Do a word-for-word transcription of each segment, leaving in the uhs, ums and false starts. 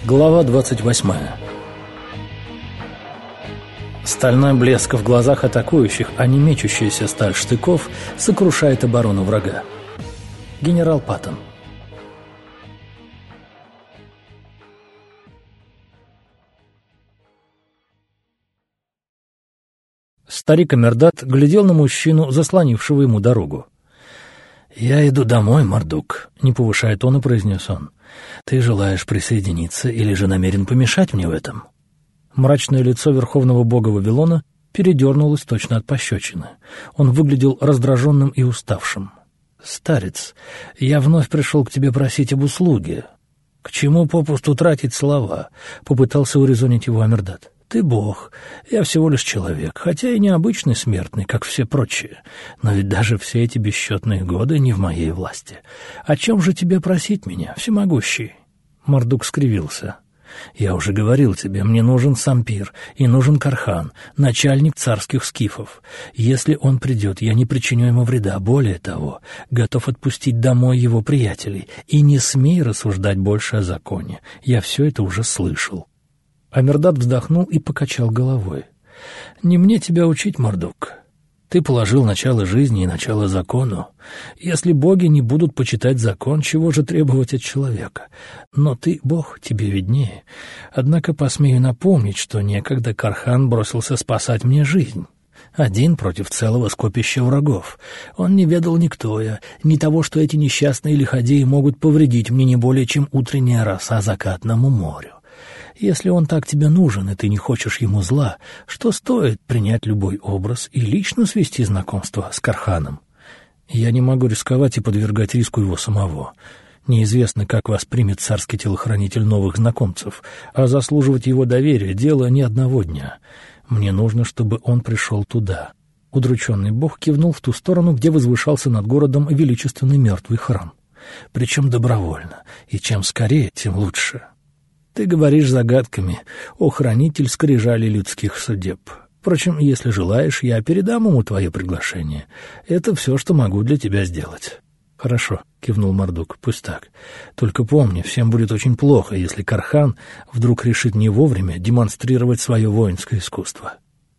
Глава двадцать восьмая. Стальной блеск в глазах атакующих, а не мечущаяся сталь штыков, сокрушает оборону врага. Генерал Паттон. Старик Амердат глядел на мужчину, заслонившего ему дорогу. «Я иду домой, Мардук», — не повышая тона, произнес он. «Ты желаешь присоединиться или же намерен помешать мне в этом?» Мрачное лицо верховного бога Вавилона передернулось точно от пощечины. Он выглядел раздраженным и уставшим. «Старец, я вновь пришел к тебе просить об услуге. К чему попусту тратить слова?» — попытался урезонить его Амердат. «Ты бог, я всего лишь человек, хотя и необычный смертный, как все прочие. Но ведь даже все эти бесчетные годы не в моей власти. О чем же тебе просить меня, всемогущий?» Мардук скривился. «Я уже говорил тебе, мне нужен Сампир и нужен Кархан, начальник царских скифов. Если он придет, я не причиню ему вреда, более того, готов отпустить домой его приятелей. И не смей рассуждать больше о законе, я все это уже слышал». Амердат вздохнул и покачал головой. «Не мне тебя учить, Мардук. Ты положил начало жизни и начало закону. Если боги не будут почитать закон, чего же требовать от человека? Но ты, бог, тебе виднее. Однако посмею напомнить, что некогда Кархан бросился спасать мне жизнь. Один против целого скопища врагов. Он не ведал никто я, ни того, что эти несчастные лиходеи могут повредить мне не более, чем утренняя роса закатному морю. Если он так тебе нужен, и ты не хочешь ему зла, что стоит принять любой образ и лично свести знакомство с Карханом? Я не могу рисковать и подвергать риску его самого. Неизвестно, как воспримет царский телохранитель новых знакомцев, а заслуживать его доверия — дело не одного дня. Мне нужно, чтобы он пришел туда». Удрученный бог кивнул в ту сторону, где возвышался над городом величественный мертвый храм. «Причем добровольно, и чем скорее, тем лучше. Ты говоришь загадками, о хранитель скрижали людских судеб. Впрочем, если желаешь, я передам ему твое приглашение. Это все, что могу для тебя сделать». «Хорошо», — кивнул Мардук, — «пусть так. Только помни, всем будет очень плохо, если Кархан вдруг решит не вовремя демонстрировать свое воинское искусство.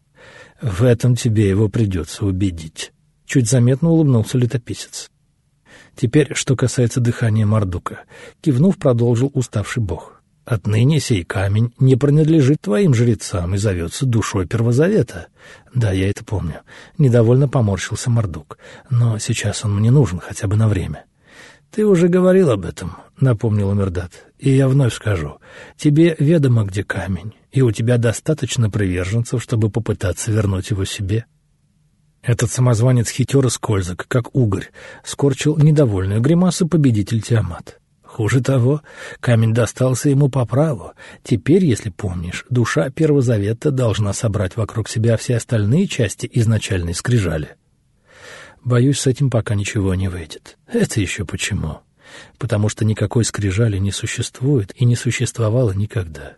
В этом тебе его придется убедить». Чуть заметно улыбнулся летописец. «Теперь, что касается дыхания Мардука», — кивнув, продолжил уставший бог. «Отныне сей камень не принадлежит твоим жрецам и зовется душой Первозавета». «Да, я это помню». Недовольно поморщился Мардук. «Но сейчас он мне нужен хотя бы на время». «Ты уже говорил об этом», — напомнил Амердат. «И я вновь скажу. Тебе ведомо, где камень, и у тебя достаточно приверженцев, чтобы попытаться вернуть его себе». Этот самозванец хитер и скользок, как угорь, скорчил недовольную гримасу победитель Тиамат. Хуже того, камень достался ему по праву. Теперь, если помнишь, душа Первозавета должна собрать вокруг себя все остальные части изначальной скрижали. Боюсь, с этим пока ничего не выйдет. Это еще почему? Потому что никакой скрижали не существует и не существовало никогда.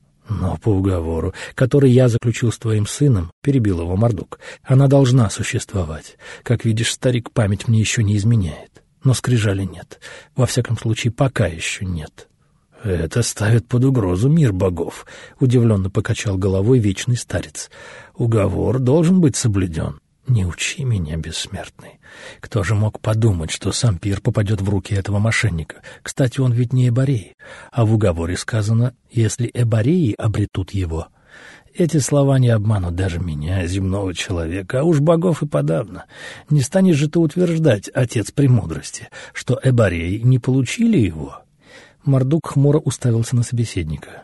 Но по уговору, который я заключил с твоим сыном, перебил его Мардук, она должна существовать. Как видишь, старик, память мне еще не изменяет. Но скрижали нет. Во всяком случае, пока еще нет. «Это ставит под угрозу мир богов», — удивленно покачал головой вечный старец. «Уговор должен быть соблюден. Не учи меня, бессмертный. Кто же мог подумать, что Сампир попадет в руки этого мошенника? Кстати, он ведь не эбореи. А в уговоре сказано, если эбореи обретут его». Эти слова не обманут даже меня, земного человека, а уж богов и подавно. Не станешь же ты утверждать, отец премудрости, что эбореи не получили его?» Мардук хмуро уставился на собеседника.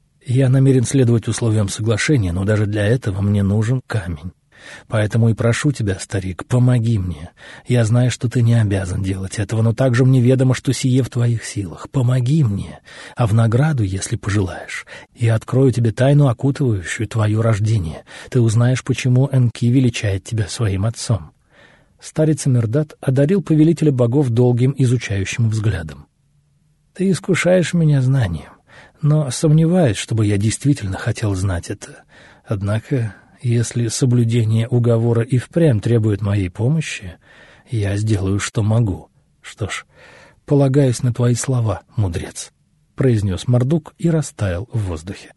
«Я намерен следовать условиям соглашения, но даже для этого мне нужен камень. Поэтому и прошу тебя, старик, помоги мне. Я знаю, что ты не обязан делать этого, но также мне ведомо, что сие в твоих силах. Помоги мне, а в награду, если пожелаешь, я открою тебе тайну, окутывающую твое рождение. Ты узнаешь, почему Энки величает тебя своим отцом». Старец Амердат одарил повелителя богов долгим изучающим взглядом. «Ты искушаешь меня знанием, но сомневаюсь, чтобы я действительно хотел знать это. Однако, если соблюдение уговора и впрямь требует моей помощи, я сделаю, что могу. Что ж, полагаюсь на твои слова, мудрец». произнес Мардук и растаял в воздухе.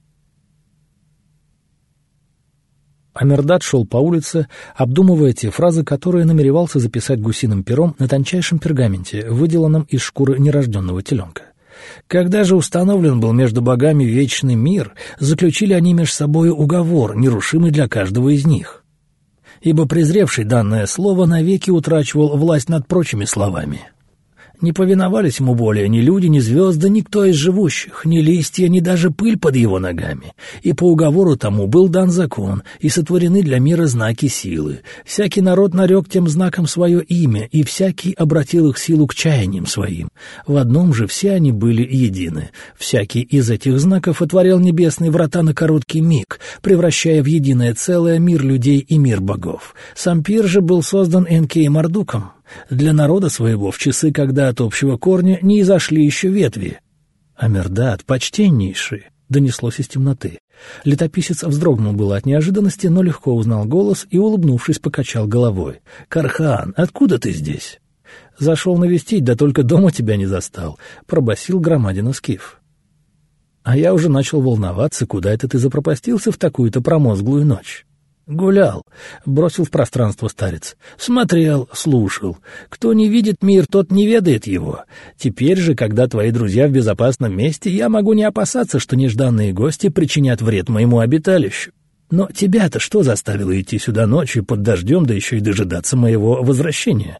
Амирдад шел по улице, обдумывая те фразы, которые намеревался записать гусиным пером на тончайшем пергаменте, выделанном из шкуры нерожденного теленка. Когда же установлен был между богами вечный мир, заключили они между собой уговор, нерушимый для каждого из них. Ибо презревший данное слово навеки утрачивал власть над прочими словами. Не повиновались ему более ни люди, ни звезды, никто из живущих, ни листья, ни даже пыль под его ногами. И по уговору тому был дан закон, и сотворены для мира знаки силы. Всякий народ нарек тем знаком свое имя, и всякий обратил их силу к чаяниям своим. В одном же все они были едины. Всякий из этих знаков отворял небесные врата на короткий миг, превращая в единое целое мир людей и мир богов. Сам пир же был создан Энки и Мардуком для народа своего в часы, когда от общего корня не изошли еще ветви. «Амирдад, почтеннейший!» — донеслось из темноты. Летописец вздрогнул было от неожиданности, но легко узнал голос и, улыбнувшись, покачал головой. «Кархан, откуда ты здесь?» «Зашел навестить, да только дома тебя не застал», — пробасил громадина Скиф. «А я уже начал волноваться, куда это ты запропастился в такую-то промозглую ночь». «Гулял», — бросил в пространство старец. «Смотрел, слушал. Кто не видит мир, тот не ведает его. Теперь же, когда твои друзья в безопасном месте, я могу не опасаться, что нежданные гости причинят вред моему обиталищу. Но тебя-то что заставило идти сюда ночью под дождем, да еще и дожидаться моего возвращения?»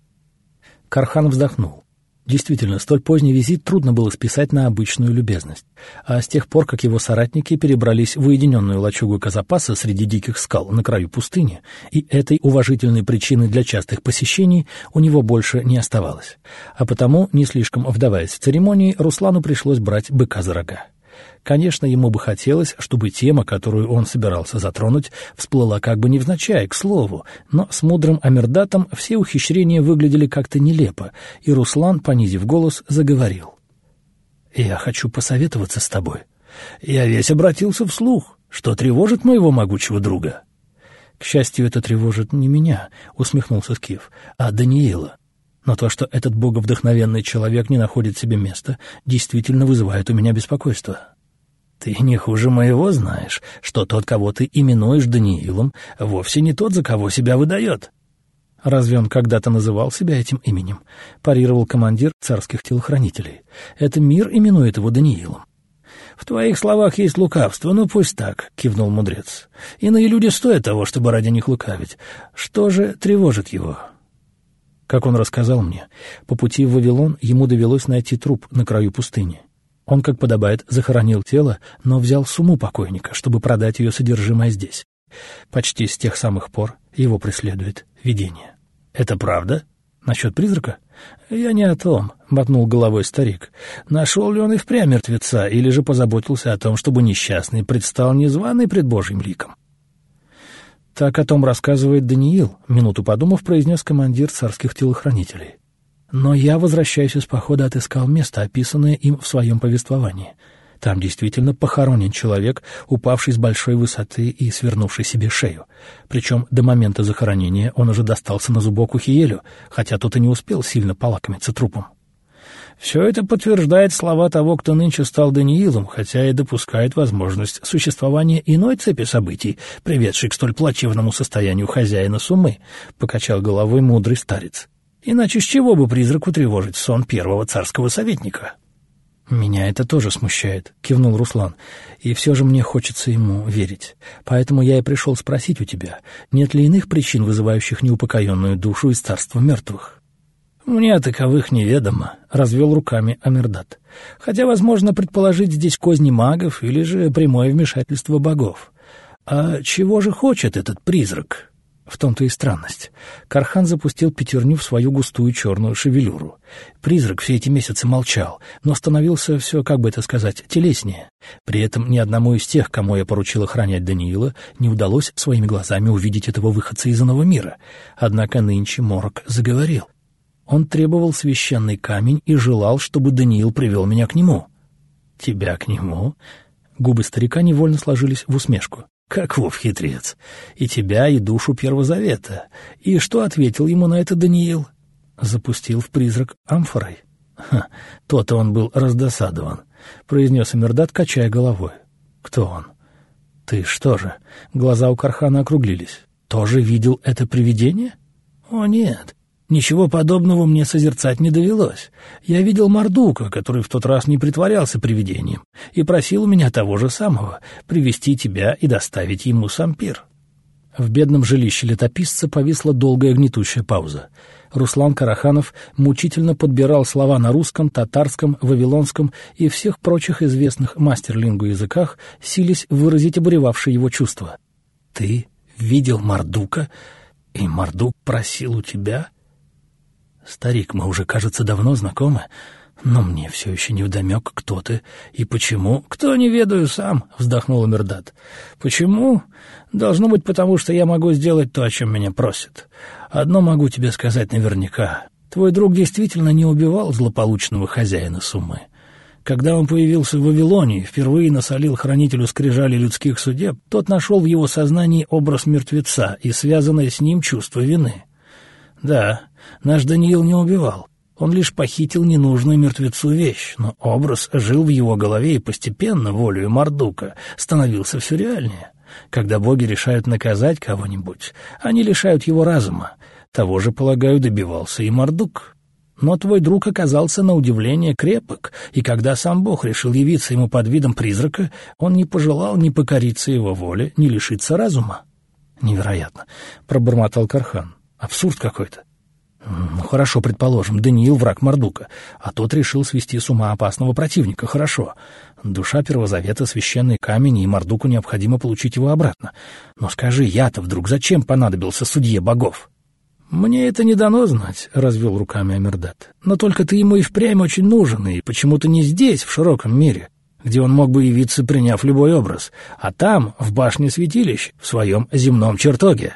Кархан вздохнул. Действительно, столь поздний визит трудно было списать на обычную любезность. А с тех пор, как его соратники перебрались в уединенную лачугу Казапаса среди диких скал на краю пустыни, и этой уважительной причины для частых посещений у него больше не оставалось. А потому, не слишком вдаваясь в церемонии, Руслану пришлось брать быка за рога. Конечно, ему бы хотелось, чтобы тема, которую он собирался затронуть, всплыла как бы невзначай, к слову, но с мудрым Амирдатом все ухищрения выглядели как-то нелепо, и Руслан, понизив голос, заговорил. «Я хочу посоветоваться с тобой. Я весь обратился вслух, что тревожит моего могучего друга». «К счастью, это тревожит не меня», — усмехнулся Скиф, — «а Даниила. Но то, что этот боговдохновенный человек не находит себе места, действительно вызывает у меня беспокойство». «Ты не хуже моего знаешь, что тот, кого ты именуешь Даниилом, вовсе не тот, за кого себя выдает». «Разве он когда-то называл себя этим именем?» — парировал командир царских телохранителей. «Это мир именует его Даниилом». «В твоих словах есть лукавство, ну пусть так», — кивнул мудрец. «Иные люди стоят того, чтобы ради них лукавить. Что же тревожит его?» Как он рассказал мне, по пути в Вавилон ему довелось найти труп на краю пустыни. Он, как подобает, захоронил тело, но взял сумму покойника, чтобы продать ее содержимое здесь. Почти с тех самых пор его преследует видение. «Это правда? Насчет призрака?» «Я не о том», — мотнул головой старик. «Нашел ли он и впрямь мертвеца, или же позаботился о том, чтобы несчастный предстал незваный пред Божьим ликом?» «Так о том рассказывает Даниил», — минуту подумав, произнес командир царских телохранителей. «Но я, возвращаясь из похода, отыскал место, описанное им в своем повествовании. Там действительно похоронен человек, упавший с большой высоты и свернувший себе шею. Причем до момента захоронения он уже достался на зубок Ухиелю, хотя тот и не успел сильно полакомиться трупом». «Все это подтверждает слова того, кто нынче стал Даниилом, хотя и допускает возможность существования иной цепи событий, приведшей к столь плачевному состоянию хозяина суммы», — покачал головой мудрый старец. «Иначе с чего бы призраку тревожить сон первого царского советника?» «Меня это тоже смущает», — кивнул Руслан, — «и все же мне хочется ему верить. Поэтому я и пришел спросить у тебя, нет ли иных причин, вызывающих неупокоенную душу из царства мертвых?» «Мне таковых неведомо», — развел руками Амирдат. «Хотя, возможно, предположить здесь козни магов или же прямое вмешательство богов. А чего же хочет этот призрак?» В том-то и странность. Кархан запустил пятерню в свою густую черную шевелюру. Призрак все эти месяцы молчал, но становился все, как бы это сказать, телеснее. При этом ни одному из тех, кому я поручил охранять Даниила, не удалось своими глазами увидеть этого выходца из иного мира. Однако нынче Морок заговорил. Он требовал священный камень и желал, чтобы Даниил привел меня к нему. «Тебя к нему?» Губы старика невольно сложились в усмешку. «Каков хитрец! И тебя, и душу Первого Завета. И что ответил ему на это Даниил?» Запустил в призрак амфорой. Ха, то-то он был раздосадован. — произнес Амирдат, качая головой. «Кто он?» «Ты что же?» — глаза у Кархана округлились. «Тоже видел это привидение?» «О, нет. Ничего подобного мне созерцать не довелось. Я видел Мардука, который в тот раз не притворялся привидением, и просил у меня того же самого — привести тебя и доставить ему сампир». В бедном жилище летописца повисла долгая гнетущая пауза. Руслан Караханов мучительно подбирал слова на русском, татарском, вавилонском и всех прочих известных мастерлингу языках, силясь выразить обуревавшие его чувства. «Ты видел Мардука, и Мардук просил у тебя?» «Старик, мы уже, кажется, давно знакомы, но мне все еще невдомек, кто ты и почему». «Кто, не ведаю сам», — вздохнул Амирдат. «Почему? Должно быть, потому что я могу сделать то, о чем меня просят. Одно могу тебе сказать наверняка. Твой друг действительно не убивал злополучного хозяина Сумы. Когда он появился в Вавилоне и впервые насолил хранителю скрижали людских судеб, тот нашел в его сознании образ мертвеца и связанное с ним чувство вины. Да, наш Даниил не убивал. Он лишь похитил ненужную мертвецу вещь, но образ жил в его голове и постепенно, волею Мардука, становился все реальнее. Когда боги решают наказать кого-нибудь, они лишают его разума. Того же, полагаю, добивался и Мардук. Но твой друг оказался на удивление крепок, и когда сам Бог решил явиться ему под видом призрака, он не пожелал ни покориться его воле, ни лишиться разума. «Невероятно», — пробормотал Кархан. «Абсурд какой-то». «Ну, хорошо, предположим, Даниил — враг Мардука, а тот решил свести с ума опасного противника. Хорошо. Душа Первозавета — священный камень, и Мардуку необходимо получить его обратно. Но скажи, я-то вдруг зачем понадобился судье богов?» «Мне это не дано знать», — развел руками Амирдат. «Но только ты ему и впрямь очень нужен, и почему-то не здесь, в широком мире, где он мог бы явиться, приняв любой образ, а там, в башне святилищ, в своем земном чертоге».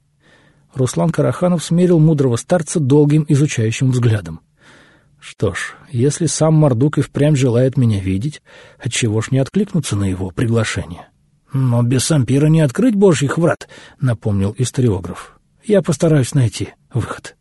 Руслан Караханов смерил мудрого старца долгим изучающим взглядом. «Что ж, если сам Мардук и впрямь желает меня видеть, отчего ж не откликнуться на его приглашение?» «Но без сампира не открыть божьих врат», — напомнил историограф. «Я постараюсь найти выход».